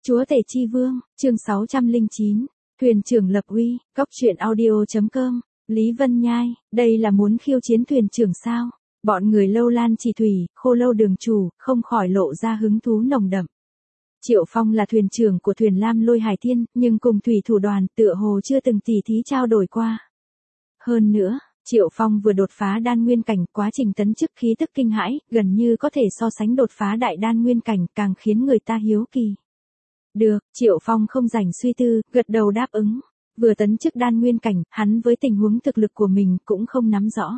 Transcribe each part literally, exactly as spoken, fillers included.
Chúa Tể Chi Vương, chương sáu trăm lẻ chín, thuyền trưởng lập uy, cóc truyện audio chấm com, Lý Vân Nhai, đây là muốn khiêu chiến thuyền trưởng sao? Bọn người Lâu Lan Chỉ Thủy, Khô Lâu Đường Chủ, không khỏi lộ ra hứng thú nồng đậm. Triệu Phong là thuyền trưởng của thuyền Lam Lôi Hải Thiên, nhưng cùng thủy thủ đoàn tựa hồ chưa từng tỉ thí trao đổi qua. Hơn nữa, Triệu Phong vừa đột phá đan nguyên cảnh, quá trình tấn chức khí tức kinh hãi, gần như có thể so sánh đột phá đại đan nguyên cảnh, càng khiến người ta hiếu kỳ. Được, Triệu Phong không rảnh suy tư, gật đầu đáp ứng. Vừa tấn chức đan nguyên cảnh, hắn với tình huống thực lực của mình cũng không nắm rõ.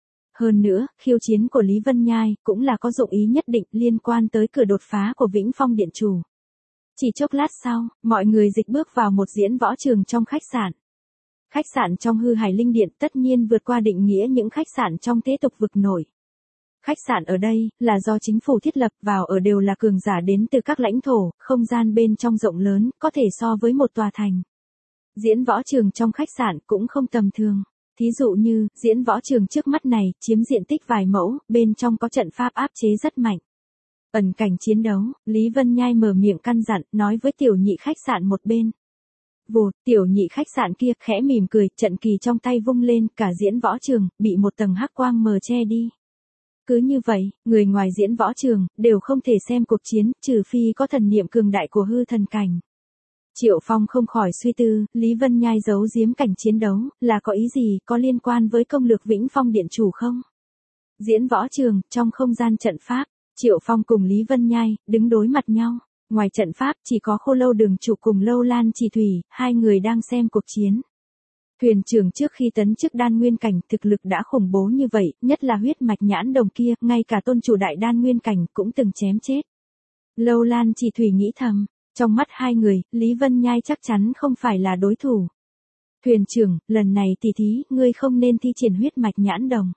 Hơn nữa, khiêu chiến của Lý Vân Nhai cũng là có dụng ý nhất định liên quan tới cửa đột phá của Vĩnh Phong Điện Chủ. Chỉ chốc lát sau, mọi người dịch bước vào một diễn võ trường trong khách sạn. Khách sạn trong Hư Hải Linh Điện tất nhiên vượt qua định nghĩa những khách sạn trong thế tục vực nổi. Khách sạn ở đây là do chính phủ thiết lập, vào ở đều là cường giả đến từ các lãnh thổ, không gian bên trong rộng lớn, có thể so với một tòa thành. Diễn võ trường trong khách sạn cũng không tầm thường. Thí dụ như, diễn võ trường trước mắt này, chiếm diện tích vài mẫu, bên trong có trận pháp áp chế rất mạnh. Ẩn cảnh chiến đấu, Lý Vân Nhai mở miệng căn dặn, nói với tiểu nhị khách sạn một bên. Vụt, tiểu nhị khách sạn kia khẽ mỉm cười, trận kỳ trong tay vung lên, cả diễn võ trường, bị một tầng hắc quang mờ che đi. Cứ như vậy, người ngoài diễn võ trường, đều không thể xem cuộc chiến, trừ phi có thần niệm cường đại của hư thần cảnh. Triệu Phong không khỏi suy tư, Lý Vân Nhai giấu giếm cảnh chiến đấu, là có ý gì, có liên quan với công lược Vĩnh Phong Điện Chủ không? Diễn võ trường, trong không gian trận pháp, Triệu Phong cùng Lý Vân Nhai, đứng đối mặt nhau. Ngoài trận pháp, chỉ có Khô Lâu Đường Chủ cùng Lâu Lan Chỉ Thủy, hai người đang xem cuộc chiến. Thuyền trưởng trước khi tấn chức đan nguyên cảnh, thực lực đã khủng bố như vậy, nhất là huyết mạch nhãn đồng kia, ngay cả tôn chủ đại đan nguyên cảnh cũng từng chém chết. Lâu Lan Chỉ Thủy nghĩ thầm, trong mắt hai người, Lý Vân Nhai chắc chắn không phải là đối thủ. Thuyền trưởng, lần này tỷ thí, ngươi không nên thi triển huyết mạch nhãn đồng.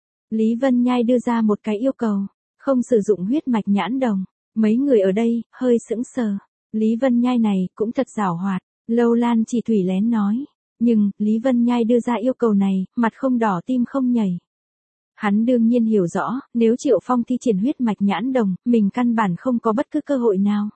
Lý Vân Nhai đưa ra một cái yêu cầu, không sử dụng huyết mạch nhãn đồng. Mấy người ở đây, hơi sững sờ. Lý Vân Nhai này, cũng thật giảo hoạt. Lâu Lan Chỉ Thủy lén nói. Nhưng, Lý Vân Nhai đưa ra yêu cầu này, mặt không đỏ tim không nhảy. Hắn đương nhiên hiểu rõ, nếu Triệu Phong thi triển huyết mạch nhãn đồng, mình căn bản không có bất cứ cơ hội nào.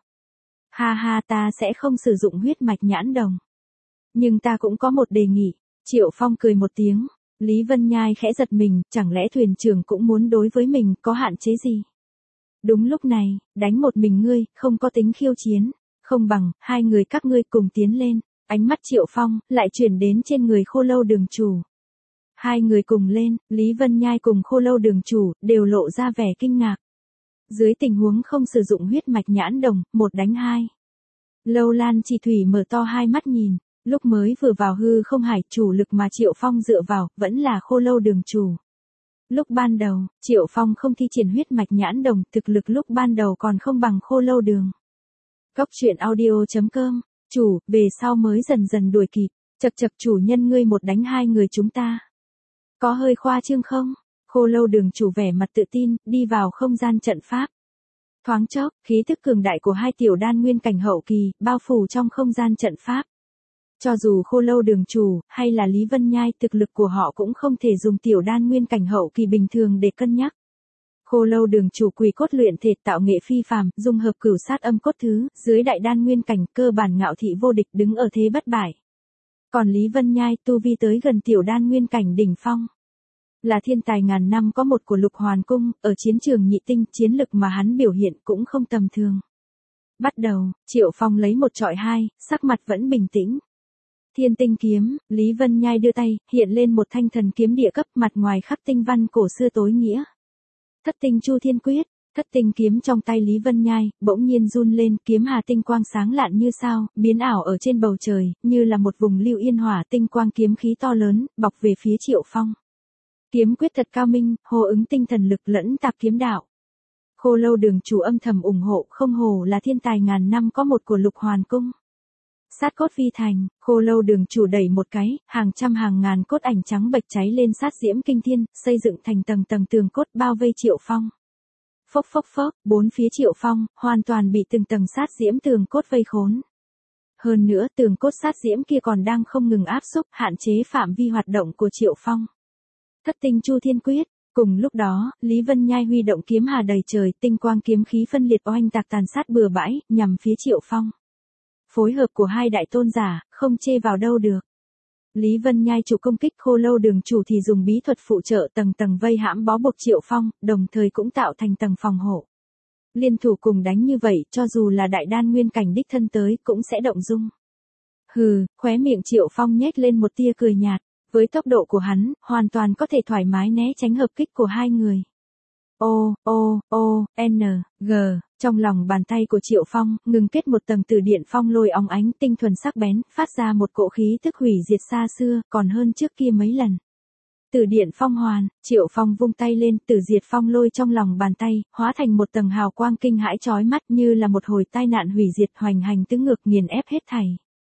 Ha ha, ta sẽ không sử dụng huyết mạch nhãn đồng. Nhưng ta cũng có một đề nghị. Triệu Phong cười một tiếng. Lý Vân Nhai khẽ giật mình, chẳng lẽ thuyền trưởng cũng muốn đối với mình, có hạn chế gì? Đúng lúc này, đánh một mình ngươi, không có tính khiêu chiến. Không bằng, hai người các ngươi cùng tiến lên. Ánh mắt Triệu Phong, lại chuyển đến trên người Khô Lâu Đường Chủ. Hai người cùng lên, Lý Vân Nhai cùng Khô Lâu Đường Chủ, đều lộ ra vẻ kinh ngạc. Dưới tình huống không sử dụng huyết mạch nhãn đồng, một đánh hai. Lâu Lan Chỉ Thủy mở to hai mắt nhìn, lúc mới vừa vào hư không hải, chủ lực mà Triệu Phong dựa vào, vẫn là Khô Lâu Đường Chủ. Lúc ban đầu, Triệu Phong không thi triển huyết mạch nhãn đồng, thực lực lúc ban đầu còn không bằng Khô Lâu Đường. Cóc truyện audio chấm com, chủ, về sau mới dần dần đuổi kịp, chật chật chủ nhân ngươi một đánh hai người chúng ta. Có hơi khoa trương không? Khô Lâu Đường Chủ vẻ mặt tự tin, đi vào không gian trận pháp. Thoáng chốc, khí thức cường đại của hai tiểu đan nguyên cảnh hậu kỳ, bao phủ trong không gian trận pháp. Cho dù Khô Lâu Đường Chủ, hay là Lý Vân Nhai, thực lực của họ cũng không thể dùng tiểu đan nguyên cảnh hậu kỳ bình thường để cân nhắc. Khô Lâu Đường Chủ quỷ cốt luyện thể tạo nghệ phi phàm, dung hợp cửu sát âm cốt thứ, dưới đại đan nguyên cảnh, cơ bản ngạo thị vô địch, đứng ở thế bất bại. Còn Lý Vân Nhai, tu vi tới gần tiểu đan nguyên cảnh đỉnh phong. Là thiên tài ngàn năm có một của Lục Hoàn Cung, ở chiến trường nhị tinh, chiến lực mà hắn biểu hiện cũng không tầm thường. Bắt đầu, Triệu Phong lấy một trọi hai, sắc mặt vẫn bình tĩnh. Thiên tinh kiếm, Lý Vân Nhai đưa tay, hiện lên một thanh thần kiếm địa cấp, mặt ngoài khắc tinh văn cổ xưa tối nghĩa. Thất tinh chu thiên quyết, thất tinh kiếm trong tay Lý Vân Nhai, bỗng nhiên run lên, kiếm hà tinh quang sáng lạn như sao, biến ảo ở trên bầu trời, như là một vùng lưu yên hỏa, tinh quang kiếm khí to lớn, bọc về phía Triệu Phong. Kiếm quyết thật cao minh, hô ứng tinh thần lực lẫn tạp kiếm đạo. Khô Lâu Đường Chủ âm thầm ủng hộ, không hồ là thiên tài ngàn năm có một của Lục Hoàn Cung. Sát cốt vi thành, Khô Lâu Đường Chủ đẩy một cái, hàng trăm hàng ngàn cốt ảnh trắng bạch cháy lên sát diễm kinh thiên, xây dựng thành tầng tầng tường cốt bao vây Triệu Phong. Phốc phốc phốc, bốn phía Triệu Phong, hoàn toàn bị từng tầng sát diễm tường cốt vây khốn. Hơn nữa, tường cốt sát diễm kia còn đang không ngừng áp xúc, hạn chế phạm vi hoạt động của Triệu Phong. Thất tinh chu thiên quyết, cùng lúc đó, Lý Vân Nhai huy động kiếm hà đầy trời, tinh quang kiếm khí phân liệt oanh tạc tàn sát bừa bãi, nhằm phía Triệu Phong. phối hợp của hai đại tôn giả, không chê vào đâu được. Lý Vân Nhai chủ công kích Khô Lâu đường chủ thì dùng bí thuật phụ trợ tầng tầng vây hãm bó buộc Triệu Phong, đồng thời cũng tạo thành tầng phòng hộ. Liên thủ cùng đánh như vậy, cho dù là đại đan nguyên cảnh đích thân tới, cũng sẽ động dung. Hừ, khóe miệng Triệu Phong nhếch lên một tia cười nhạt, với tốc độ của hắn, hoàn toàn có thể thoải mái né tránh hợp kích của hai người. O, O, O, N, G, trong lòng bàn tay của Triệu Phong, ngừng kết một tầng từ điện phong lôi óng ánh tinh thuần sắc bén, phát ra một cỗ khí tức hủy diệt xa xưa, còn hơn trước kia mấy lần. Từ điện phong hoàn, Triệu Phong vung tay lên, từ diệt phong lôi trong lòng bàn tay, hóa thành một tầng hào quang kinh hãi chói mắt như là một hồi tai nạn hủy diệt hoành hành tứ ngược nghiền ép hết thảy.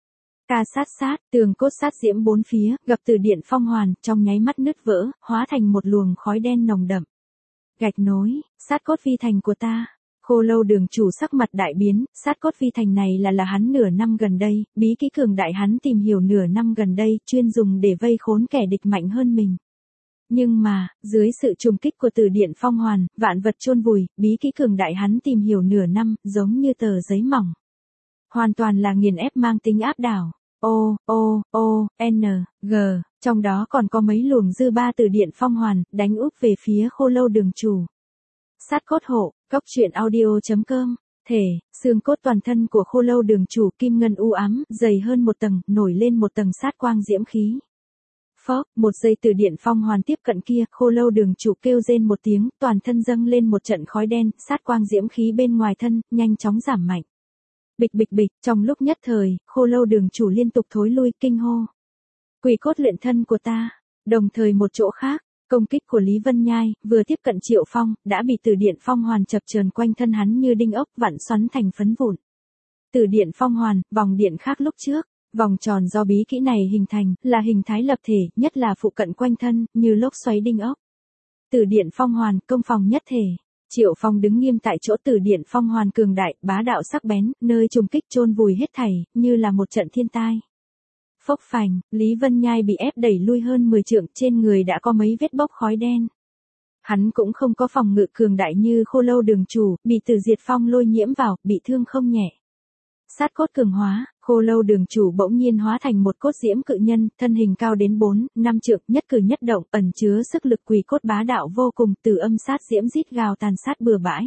Ca sát sát, tường cốt sát diễm bốn phía, gặp từ điện phong hoàn, trong nháy mắt nứt vỡ, hóa thành một luồng khói đen nồng đậm. Gạch nối, sát cốt phi thành của ta. Khô Lâu đường chủ sắc mặt đại biến, sát cốt phi thành này là là hắn nửa năm gần đây, bí kỹ cường đại hắn tìm hiểu nửa năm gần đây, chuyên dùng để vây khốn kẻ địch mạnh hơn mình. Nhưng mà, dưới sự trùng kích của từ điện phong hoàn, vạn vật chôn vùi, bí kỹ cường đại hắn tìm hiểu nửa năm, giống như tờ giấy mỏng. Hoàn toàn là nghiền ép mang tính áp đảo. O, O, O, N, G, trong đó còn có mấy luồng dư ba từ điện phong hoàn, đánh úp về phía Khô Lâu đường chủ. Sát cốt hộ, cốc truyện audio.com, thể, xương cốt toàn thân của Khô Lâu đường chủ kim ngân u ám, dày hơn một tầng, nổi lên một tầng sát quang diễm khí. Phốc, một giây từ điện phong hoàn tiếp cận kia, Khô Lâu đường chủ kêu rên một tiếng, toàn thân dâng lên một trận khói đen, sát quang diễm khí bên ngoài thân, nhanh chóng giảm mạnh. Bịch bịch bịch, trong lúc nhất thời, Khô Lâu đường chủ liên tục thối lui, kinh hô. Quỷ cốt luyện thân của ta. Đồng thời một chỗ khác, công kích của Lý Vân Nhai, vừa tiếp cận Triệu Phong, đã bị từ điện phong hoàn chập chờn quanh thân hắn như đinh ốc vặn xoắn thành phấn vụn. Từ điện phong hoàn, vòng điện khác lúc trước, vòng tròn do bí kỹ này hình thành, là hình thái lập thể, nhất là phụ cận quanh thân, như lốc xoáy đinh ốc. Từ điện phong hoàn, công phòng nhất thể. Triệu Phong đứng nghiêm tại chỗ từ điện phong hoàn cường đại, bá đạo sắc bén, nơi trùng kích chôn vùi hết thảy, như là một trận thiên tai. Phốc phành, Lý Vân Nhai bị ép đẩy lui hơn mười trượng, trên người đã có mấy vết bốc khói đen. Hắn cũng không có phòng ngự cường đại như Khô Lâu đường chủ, bị từ diệt phong lôi nhiễm vào, bị thương không nhẹ. Sát cốt cường hóa, Khô Lâu đường chủ bỗng nhiên hóa thành một cốt diễm cự nhân, thân hình cao đến bốn, năm trượng, nhất cử nhất động, ẩn chứa sức lực quỷ cốt bá đạo vô cùng, từ âm sát diễm rít gào tàn sát bừa bãi.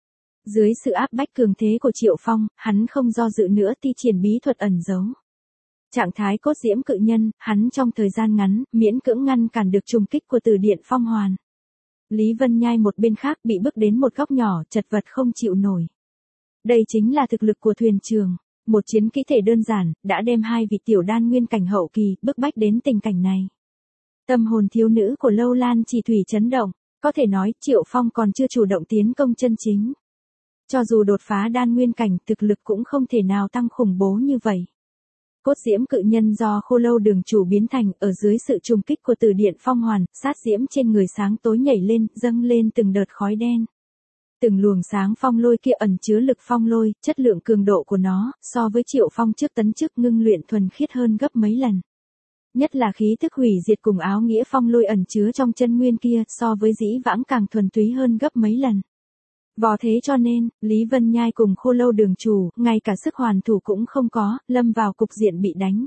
Dưới sự áp bách cường thế của Triệu Phong, hắn không do dự nữa thi triển bí thuật ẩn giấu. Trạng thái cốt diễm cự nhân, hắn trong thời gian ngắn, miễn cưỡng ngăn cản được trùng kích của từ điện phong hoàn. Lý Vân Nhai một bên khác bị bước đến một góc nhỏ, chật vật không chịu nổi. Đây chính là thực lực của thuyền trường, một chiến kỹ thể đơn giản, đã đem hai vị tiểu đan nguyên cảnh hậu kỳ, bức bách đến tình cảnh này. Tâm hồn thiếu nữ của Lâu Lan Chỉ Thủy chấn động, có thể nói Triệu Phong còn chưa chủ động tiến công chân chính. Cho dù đột phá đan nguyên cảnh, thực lực cũng không thể nào tăng khủng bố như vậy. Cốt diễm cự nhân do Khô Lâu đường chủ biến thành, ở dưới sự trùng kích của từ điện phong hoàn, sát diễm trên người sáng tối nhảy lên, dâng lên từng đợt khói đen. Từng luồng sáng phong lôi kia ẩn chứa lực phong lôi, chất lượng cường độ của nó, so với Triệu Phong trước tấn chức ngưng luyện thuần khiết hơn gấp mấy lần. Nhất là khí tức hủy diệt cùng áo nghĩa phong lôi ẩn chứa trong chân nguyên kia, so với dĩ vãng càng thuần túy hơn gấp mấy lần. Vò thế cho nên, Lý Vân Nhai cùng Khô Lâu đường chủ, ngay cả sức hoàn thủ cũng không có, lâm vào cục diện bị đánh.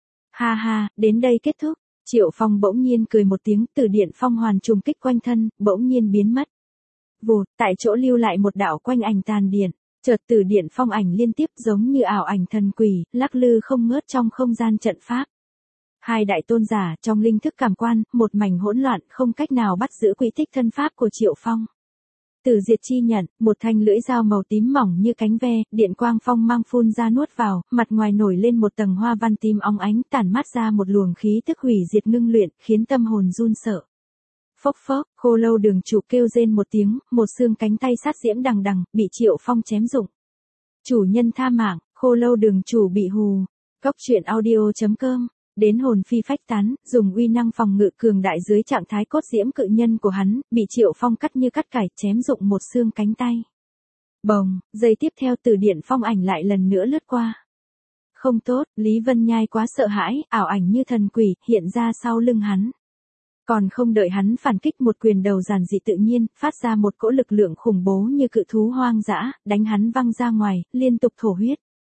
Ha ha, đến đây kết thúc. Triệu Phong bỗng nhiên cười một tiếng, từ điện phong hoàn trùng kích quanh thân, bỗng nhiên biến mất. Vụt, tại chỗ lưu lại một đạo quanh ảnh tàn điện, chợt từ điện phong ảnh liên tiếp giống như ảo ảnh thần quỷ, lắc lư không ngớt trong không gian trận pháp. Hai đại tôn giả trong linh thức cảm quan, một mảnh hỗn loạn, không cách nào bắt giữ quỹ tích thân pháp của Triệu Phong. Từ diệt chi nhận, một thanh lưỡi dao màu tím mỏng như cánh ve, điện quang phong mang phun ra nuốt vào, mặt ngoài nổi lên một tầng hoa văn tím óng ánh, tản mát ra một luồng khí tức hủy diệt ngưng luyện, khiến tâm hồn run sợ. Phốc phốc, Khô Lâu đường chủ kêu rên một tiếng, một xương cánh tay sát diễm đằng đằng, bị Triệu Phong chém rụng. Chủ nhân tha mạng, Khô Lâu đường chủ bị hù. Cốc truyện audio.com, đến hồn phi phách tán, dùng uy năng phòng ngự cường đại dưới trạng thái cốt diễm cự nhân của hắn, bị Triệu Phong cắt như cắt cải, chém rụng một xương cánh tay. Bồng, giây tiếp theo từ điện phong ảnh lại lần nữa lướt qua. Không tốt, Lý Vân Nhai quá sợ hãi, ảo ảnh như thần quỷ, hiện ra sau lưng hắn. Còn không đợi hắn phản kích, một quyền đầu giản dị tự nhiên, phát ra một cỗ lực lượng khủng bố như cự thú hoang dã, đánh hắn văng ra ngoài, liên tục thổ huyết.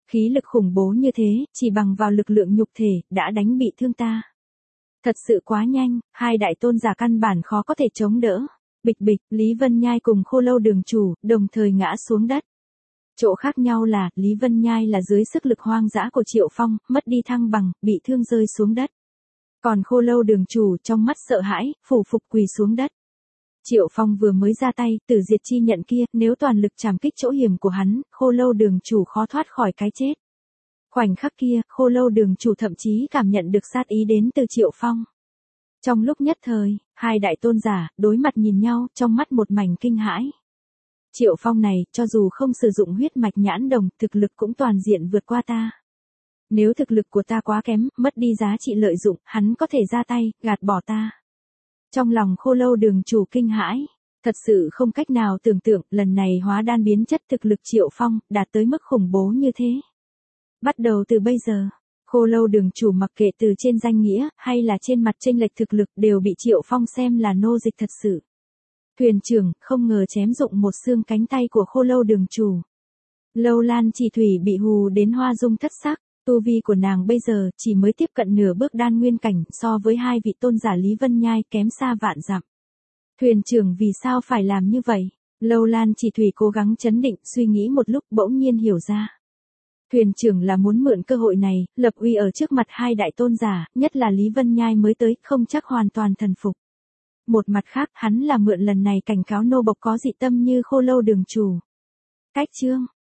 Khí lực khủng bố như thế, chỉ bằng vào lực lượng nhục thể, đã đánh bị thương ta. Thật sự quá nhanh, hai đại tôn giả căn bản khó có thể chống đỡ. Bịch bịch, Lý Vân Nhai cùng Khô Lâu Đường chủ, đồng thời ngã xuống đất. Chỗ khác nhau là, Lý Vân Nhai là dưới sức lực hoang dã của Triệu Phong, mất đi thăng bằng, bị thương rơi xuống đất. Còn Khô Lâu Đường chủ trong mắt sợ hãi, phủ phục quỳ xuống đất. Triệu Phong vừa mới ra tay, tử diệt chi nhận kia, nếu toàn lực trảm kích chỗ hiểm của hắn, Khô Lâu Đường chủ khó thoát khỏi cái chết. Khoảnh khắc kia, Khô Lâu Đường chủ thậm chí cảm nhận được sát ý đến từ Triệu Phong. Trong lúc nhất thời, hai đại tôn giả, đối mặt nhìn nhau, trong mắt một mảnh kinh hãi. Triệu Phong này, cho dù không sử dụng huyết mạch nhãn đồng, thực lực cũng toàn diện vượt qua ta. Nếu thực lực của ta quá kém, mất đi giá trị lợi dụng, hắn có thể ra tay, gạt bỏ ta. Trong lòng Khô Lâu Đường chủ kinh hãi, thật sự không cách nào tưởng tượng, lần này hóa đan biến chất thực lực Triệu Phong, đạt tới mức khủng bố như thế. Bắt đầu từ bây giờ, Khô Lâu Đường chủ mặc kệ từ trên danh nghĩa, hay là trên mặt chênh lệch thực lực đều bị Triệu Phong xem là nô dịch thật sự. Thuyền trưởng, không ngờ chém dụng một xương cánh tay của Khô Lâu Đường chủ. Lâu Lan Chỉ Thủy bị hù đến hoa dung thất sắc, tu vi của nàng bây giờ chỉ mới tiếp cận nửa bước đan nguyên cảnh, so với hai vị tôn giả Lý Vân Nhai kém xa vạn dặm. Thuyền trưởng vì sao phải làm như vậy? Lâu Lan Chỉ Thủy cố gắng chấn định, suy nghĩ một lúc bỗng nhiên hiểu ra. Thuyền trưởng là muốn mượn cơ hội này, lập uy ở trước mặt hai đại tôn giả, nhất là Lý Vân Nhai mới tới, không chắc hoàn toàn thần phục. Một mặt khác, hắn là mượn lần này cảnh cáo nô bộc có dị tâm như Khô Lâu Đường chủ. Cách chương